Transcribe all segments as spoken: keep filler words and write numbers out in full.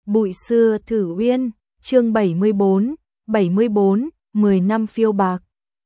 Bụi xưa thử uyên, chương bảy mươi bốn, bảy mươi bốn, mười năm phiêu bạc.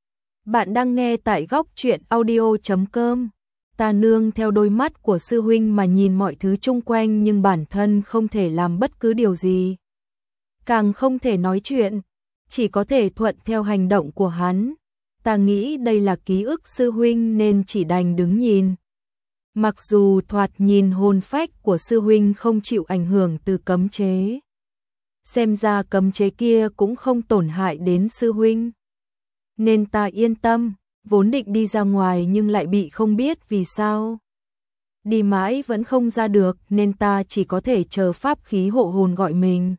Bạn đang nghe tại góc truyện audio chấm com. Ta nương theo đôi mắt của sư huynh mà nhìn mọi thứ chung quanh nhưng bản thân không thể làm bất cứ điều gì. Càng không thể nói chuyện, chỉ có thể thuận theo hành động của hắn. Ta nghĩ đây là ký ức sư huynh nên chỉ đành đứng nhìn. Mặc dù thoạt nhìn hồn phách của sư huynh không chịu ảnh hưởng từ cấm chế. Xem ra cấm chế kia cũng không tổn hại đến sư huynh. Nên ta yên tâm, vốn định đi ra ngoài nhưng lại bị không biết vì sao. Đi mãi vẫn không ra được nên ta chỉ có thể chờ pháp khí hộ hồn gọi mình.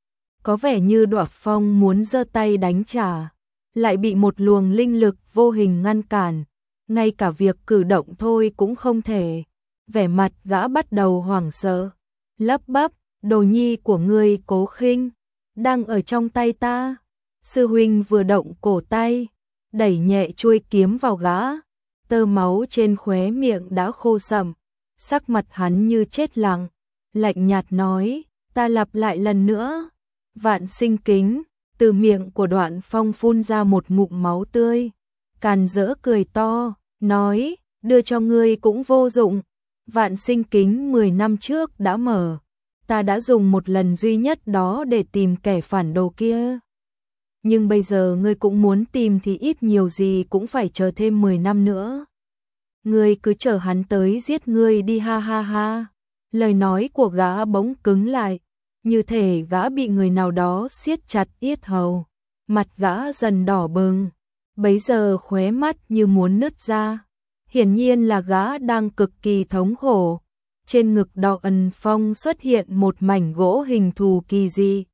Có vẻ như Đoạt Phong muốn giơ tay đánh trả, lại bị một luồng linh lực vô hình ngăn cản. Ngay cả việc cử động thôi cũng không thể. Vẻ mặt gã bắt đầu hoảng sợ, lắp bắp, đồ nhi của ngươi Cố Khinh đang ở trong tay ta. Sư huynh vừa động cổ tay, đẩy nhẹ chuôi kiếm vào gã, tơ máu trên khóe miệng đã khô sậm, sắc mặt hắn như chết lặng, lạnh nhạt nói, ta lặp lại lần nữa. Vạn sinh kính, từ miệng của Đoạn Phong phun ra một ngụm máu tươi, càn rỡ cười to, nói, đưa cho ngươi cũng vô dụng. Vạn sinh kính mười năm trước đã mở, ta đã dùng một lần duy nhất đó để tìm kẻ phản đồ kia. Nhưng bây giờ ngươi cũng muốn tìm thì ít nhiều gì cũng phải chờ thêm mười năm nữa. Ngươi cứ chờ hắn tới giết ngươi đi ha ha ha. Lời nói của gã bỗng cứng lại, như thể gã bị người nào đó siết chặt yết hầu. Mặt gã dần đỏ bừng, bấy giờ khóe mắt như muốn nứt ra. Hiển nhiên là gã đang cực kỳ thống khổ. Trên ngực Đoạn Phong xuất hiện một mảnh gỗ hình thù kỳ dị.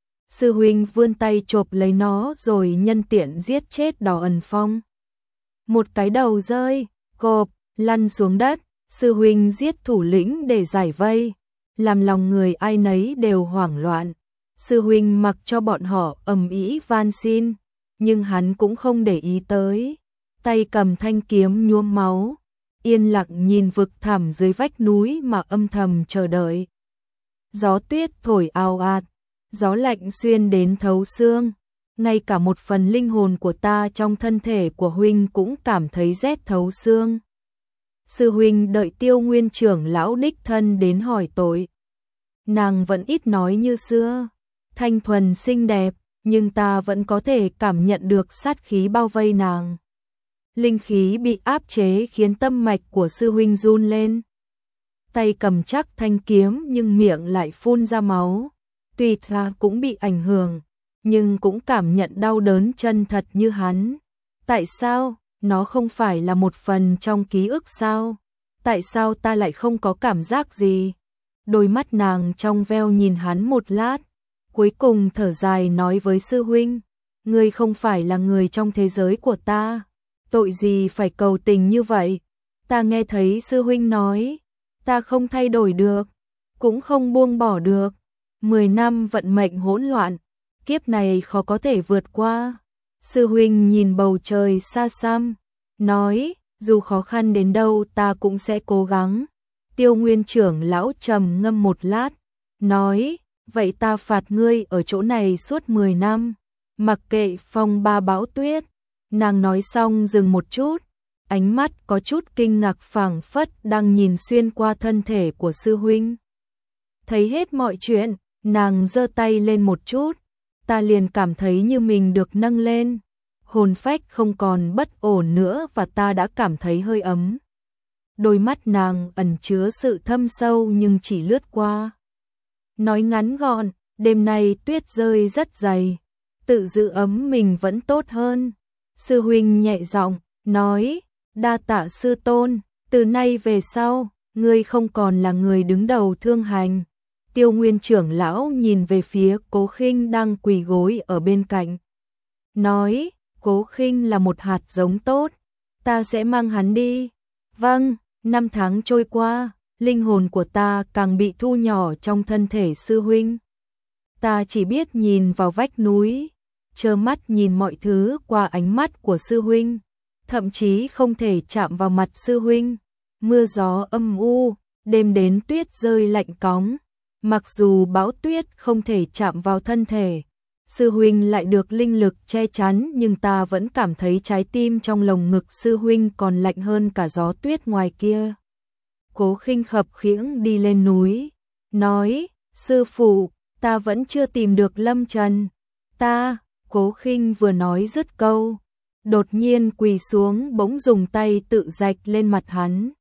Sư huynh vươn tay chộp lấy nó rồi nhân tiện giết chết Đoạn Phong. Một cái đầu rơi, cộp, lăn xuống đất. Sư huynh giết thủ lĩnh để giải vây, làm lòng người ai nấy đều hoảng loạn. Sư huynh mặc cho bọn họ ầm ĩ van xin, nhưng hắn cũng không để ý tới. Tay cầm thanh kiếm nhuốm máu, yên lặng nhìn vực thẳm dưới vách núi mà âm thầm chờ đợi. Gió tuyết thổi ào ạt, gió lạnh xuyên đến thấu xương, ngay cả một phần linh hồn của ta trong thân thể của huynh cũng cảm thấy rét thấu xương. Sư huynh đợi Tiêu Nguyên trưởng lão đích thân đến hỏi tội. Nàng vẫn ít nói như xưa, thanh thuần xinh đẹp, nhưng ta vẫn có thể cảm nhận được sát khí bao vây nàng. Linh khí bị áp chế khiến tâm mạch của sư huynh run lên. Tay cầm chắc thanh kiếm nhưng miệng lại phun ra máu. Tuy ta cũng bị ảnh hưởng, nhưng cũng cảm nhận đau đớn chân thật như hắn. Tại sao? Nó không phải là một phần trong ký ức sao? Tại sao ta lại không có cảm giác gì? Đôi mắt nàng trong veo nhìn hắn một lát, cuối cùng thở dài nói với sư huynh, ngươi không phải là người trong thế giới của ta. Tội gì phải cầu tình như vậy? Ta nghe thấy sư huynh nói, ta không thay đổi được, cũng không buông bỏ được. Mười năm vận mệnh hỗn loạn, kiếp này khó có thể vượt qua. Sư huynh nhìn bầu trời xa xăm, nói, dù khó khăn đến đâu ta cũng sẽ cố gắng. Tiêu Nguyên trưởng lão trầm ngâm một lát, nói, vậy ta phạt ngươi ở chỗ này suốt mười năm, mặc kệ phong ba bão tuyết. Nàng nói xong dừng một chút, ánh mắt có chút kinh ngạc phảng phất đang nhìn xuyên qua thân thể của sư huynh. Thấy hết mọi chuyện, nàng giơ tay lên một chút, ta liền cảm thấy như mình được nâng lên. Hồn phách không còn bất ổn nữa và ta đã cảm thấy hơi ấm. Đôi mắt nàng ẩn chứa sự thâm sâu nhưng chỉ lướt qua. Nói ngắn gọn, đêm nay tuyết rơi rất dày, tự giữ ấm mình vẫn tốt hơn. Sư huynh nhẹ giọng nói, đa tạ sư tôn, từ nay về sau, ngươi không còn là người đứng đầu thương hành. Tiêu Nguyên trưởng lão nhìn về phía Cố Khinh đang quỳ gối ở bên cạnh, nói, Cố Khinh là một hạt giống tốt, ta sẽ mang hắn đi. Vâng. Năm tháng trôi qua, linh hồn của ta càng bị thu nhỏ trong thân thể sư huynh. Ta chỉ biết nhìn vào vách núi, trơ mắt nhìn mọi thứ qua ánh mắt của sư huynh, thậm chí không thể chạm vào mặt sư huynh. Mưa gió âm u, đêm đến tuyết rơi lạnh cóng, Mặc dù bão tuyết không thể chạm vào thân thể, sư huynh lại được linh lực che chắn, nhưng ta vẫn cảm thấy trái tim trong lồng ngực sư huynh còn lạnh hơn cả gió tuyết ngoài kia. Cố Khinh khập khiễng đi lên núi, nói, sư phụ, ta vẫn chưa tìm được Lâm Trần. Ta, Cố Khinh vừa nói dứt câu, đột nhiên quỳ xuống bỗng dùng tay tự rạch lên mặt hắn.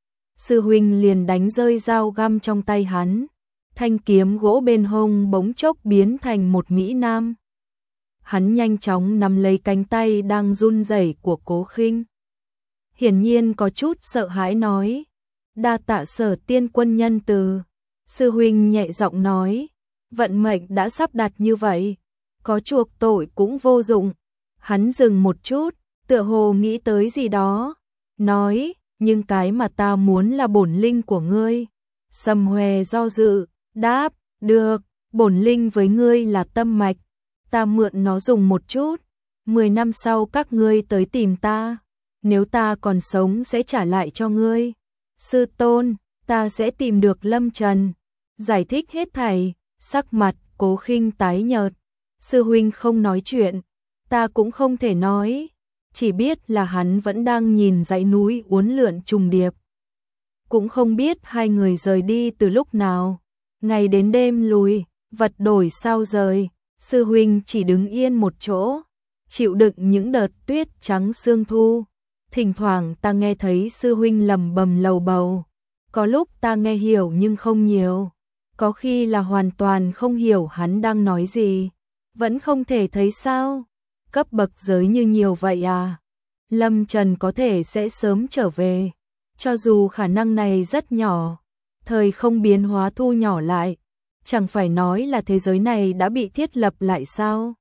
Sư huynh liền đánh rơi dao găm trong tay hắn, thanh kiếm gỗ bên hông bỗng chốc biến thành một mỹ nam. Hắn nhanh chóng nắm lấy cánh tay đang run rẩy của Cố Khinh. Hiển nhiên có chút sợ hãi nói, đa tạ Sở tiên quân nhân từ. Sư huynh nhẹ giọng nói, vận mệnh đã sắp đặt như vậy, có chuộc tội cũng vô dụng. Hắn dừng một chút, tựa hồ nghĩ tới gì đó, nói, nhưng cái mà ta muốn là bổn linh của ngươi. Sầm Hòe do dự, đáp, được, bổn linh với ngươi là tâm mạch, ta mượn nó dùng một chút, mười năm sau các ngươi tới tìm ta, nếu ta còn sống sẽ trả lại cho ngươi. Sư tôn, ta sẽ tìm được Lâm Trần. Giải thích hết thảy, sắc mặt Cố Khinh tái nhợt. Sư huynh không nói chuyện, ta cũng không thể nói, chỉ biết là hắn vẫn đang nhìn dãy núi uốn lượn trùng điệp. Cũng không biết hai người rời đi từ lúc nào, ngày đến đêm lùi, vật đổi sao rời, sư huynh chỉ đứng yên một chỗ, chịu đựng những đợt tuyết trắng sương thu. Thỉnh thoảng ta nghe thấy sư huynh lầm bầm lầu bầu, có lúc ta nghe hiểu nhưng không nhiều, có khi là hoàn toàn không hiểu hắn đang nói gì. Vẫn không thể thấy sao? Cấp bậc giới như nhiều vậy à? Lâm Trần có thể sẽ sớm trở về, cho dù khả năng này rất nhỏ, thời không biến hóa thu nhỏ lại, chẳng phải nói là thế giới này đã bị thiết lập lại sao?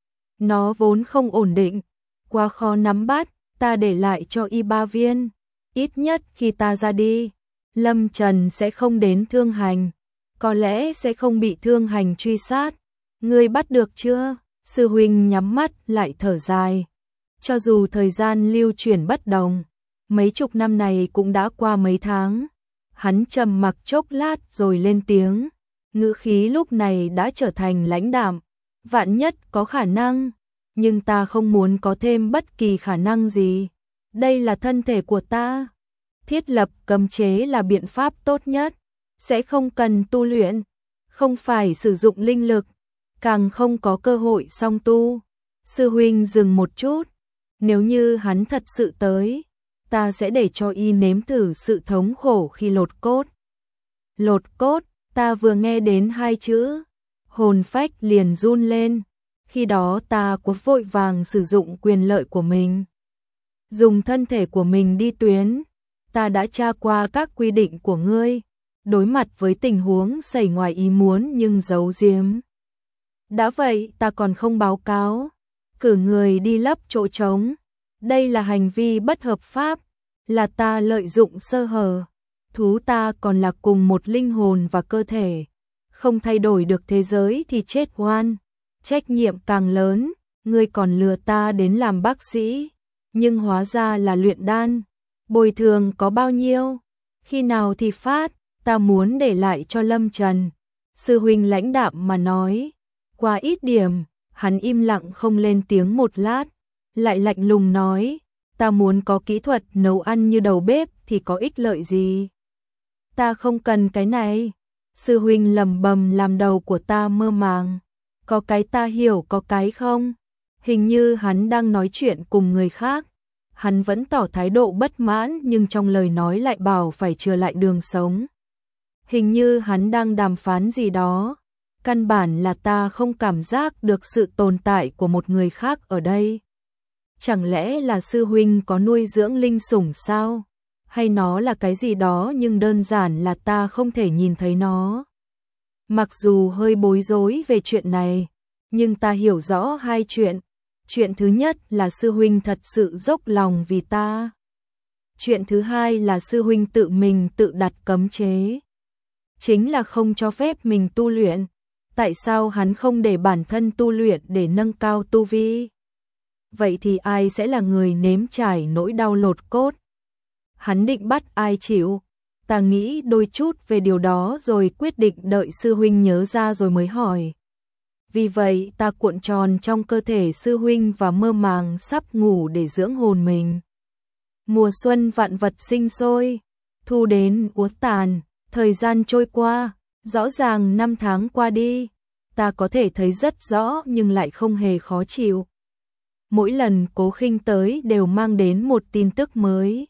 Nó vốn không ổn định, quá khó nắm bắt, ta để lại cho y ba viên, ít nhất khi ta ra đi, Lâm Trần sẽ không đến Thương Hành, có lẽ sẽ không bị Thương Hành truy sát. Ngươi bắt được chưa? Sư huynh nhắm mắt lại thở dài. Cho dù thời gian lưu chuyển bất đồng, mấy chục năm này cũng đã qua mấy tháng. Hắn trầm mặc chốc lát rồi lên tiếng, ngữ khí lúc này đã trở thành lãnh đạm. Vạn nhất có khả năng, nhưng ta không muốn có thêm bất kỳ khả năng gì. Đây là thân thể của ta. Thiết lập cấm chế là biện pháp tốt nhất, sẽ không cần tu luyện, không phải sử dụng linh lực, càng không có cơ hội song tu. Sư huynh dừng một chút, nếu như hắn thật sự tới, ta sẽ để cho y nếm thử sự thống khổ khi lột cốt. Lột cốt, ta vừa nghe đến hai chữ, hồn phách liền run lên, khi đó ta quá vội vàng sử dụng quyền lợi của mình, dùng thân thể của mình đi tuyến. Ta đã tra qua các quy định của ngươi, đối mặt với tình huống xảy ngoài ý muốn nhưng giấu giếm. Đã vậy ta còn không báo cáo, cử người đi lấp chỗ trống. Đây là hành vi bất hợp pháp, là ta lợi dụng sơ hở. Thú ta còn là cùng một linh hồn và cơ thể, không thay đổi được thế giới thì chết oan. Trách nhiệm càng lớn, ngươi còn lừa ta đến làm bác sĩ, nhưng hóa ra là luyện đan. Bồi thường có bao nhiêu? Khi nào thì phát? Ta muốn để lại cho Lâm Trần. Sư huynh lãnh đạm mà nói, quá ít điểm. Hắn im lặng không lên tiếng một lát, lại lạnh lùng nói, ta muốn có kỹ thuật nấu ăn như đầu bếp thì có ích lợi gì? Ta không cần cái này. Sư huynh lầm bầm làm đầu của ta mơ màng. Có cái ta hiểu, có cái không. Hình như hắn đang nói chuyện cùng người khác. Hắn vẫn tỏ thái độ bất mãn nhưng trong lời nói lại bảo phải chừa lại đường sống. Hình như hắn đang đàm phán gì đó. Căn bản là ta không cảm giác được sự tồn tại của một người khác ở đây. Chẳng lẽ là sư huynh có nuôi dưỡng linh sủng sao? Hay nó là cái gì đó nhưng đơn giản là ta không thể nhìn thấy nó. Mặc dù hơi bối rối về chuyện này, nhưng ta hiểu rõ hai chuyện. Chuyện thứ nhất là sư huynh thật sự dốc lòng vì ta. Chuyện thứ hai là sư huynh tự mình tự đặt cấm chế. Chính là không cho phép mình tu luyện. Tại sao hắn không để bản thân tu luyện để nâng cao tu vi? Vậy thì ai sẽ là người nếm trải nỗi đau lột cốt? Hắn định bắt ai chịu? Ta nghĩ đôi chút về điều đó rồi quyết định đợi sư huynh nhớ ra rồi mới hỏi. Vì vậy ta cuộn tròn trong cơ thể sư huynh và mơ màng sắp ngủ để dưỡng hồn mình. Mùa xuân vạn vật sinh sôi, thu đến uất tàn, thời gian trôi qua, rõ ràng năm tháng qua đi, ta có thể thấy rất rõ nhưng lại không hề khó chịu. Mỗi lần Cố Khinh tới đều mang đến một tin tức mới.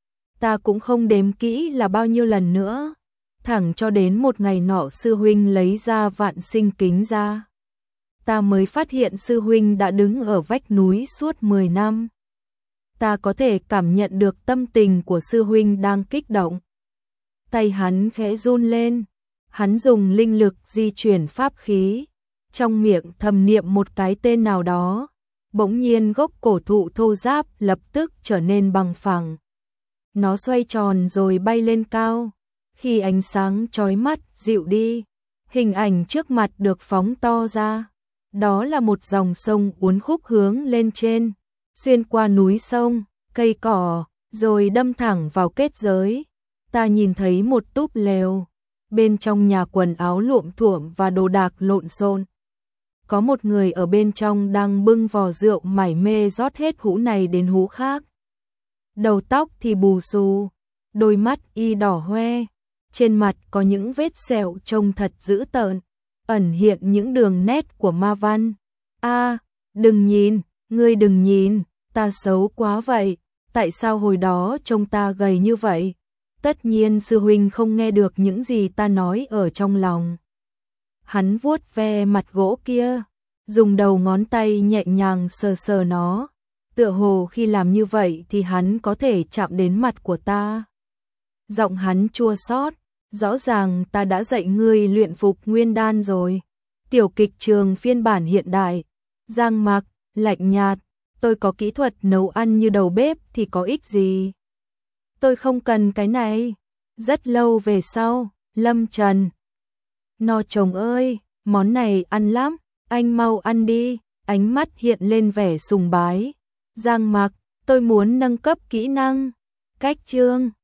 Ta cũng không đếm kỹ là bao nhiêu lần nữa, thẳng cho đến một ngày nọ sư huynh lấy ra vạn sinh kính ra. Ta mới phát hiện sư huynh đã đứng ở vách núi suốt mười năm. Ta có thể cảm nhận được tâm tình của sư huynh đang kích động. Tay hắn khẽ run lên, hắn dùng linh lực di chuyển pháp khí, trong miệng thầm niệm một cái tên nào đó. Bỗng nhiên gốc cổ thụ thô ráp lập tức trở nên bằng phẳng. Nó xoay tròn rồi bay lên cao. Khi ánh sáng chói mắt dịu đi, hình ảnh trước mặt được phóng to ra. Đó là một dòng sông uốn khúc hướng lên trên, xuyên qua núi sông, cây cỏ, rồi đâm thẳng vào kết giới. Ta nhìn thấy một túp lều, bên trong nhà quần áo luộm thuộm và đồ đạc lộn xộn. Có một người ở bên trong đang bưng vò rượu mải mê rót hết hũ này đến hũ khác. Đầu tóc thì bù xù, đôi mắt y đỏ hoe, trên mặt có những vết sẹo trông thật dữ tợn, ẩn hiện những đường nét của ma văn. A, đừng nhìn, ngươi đừng nhìn, ta xấu quá vậy, tại sao hồi đó trông ta gầy như vậy? Tất nhiên sư huynh không nghe được những gì ta nói ở trong lòng. Hắn vuốt ve mặt gỗ kia, dùng đầu ngón tay nhẹ nhàng sờ sờ nó, tựa hồ khi làm như vậy thì hắn có thể chạm đến mặt của ta. Giọng hắn chua xót, rõ ràng ta đã dạy ngươi luyện phục nguyên đan rồi. Tiểu kịch trường phiên bản hiện đại, Giang Mặc, lạnh nhạt, tôi có kỹ thuật nấu ăn như đầu bếp thì có ích gì? Tôi không cần cái này. Rất lâu về sau, Lâm Trần. No chồng ơi, món này ăn lắm, anh mau ăn đi, ánh mắt hiện lên vẻ sùng bái. Giang Mặc, tôi muốn nâng cấp kỹ năng. Cách chương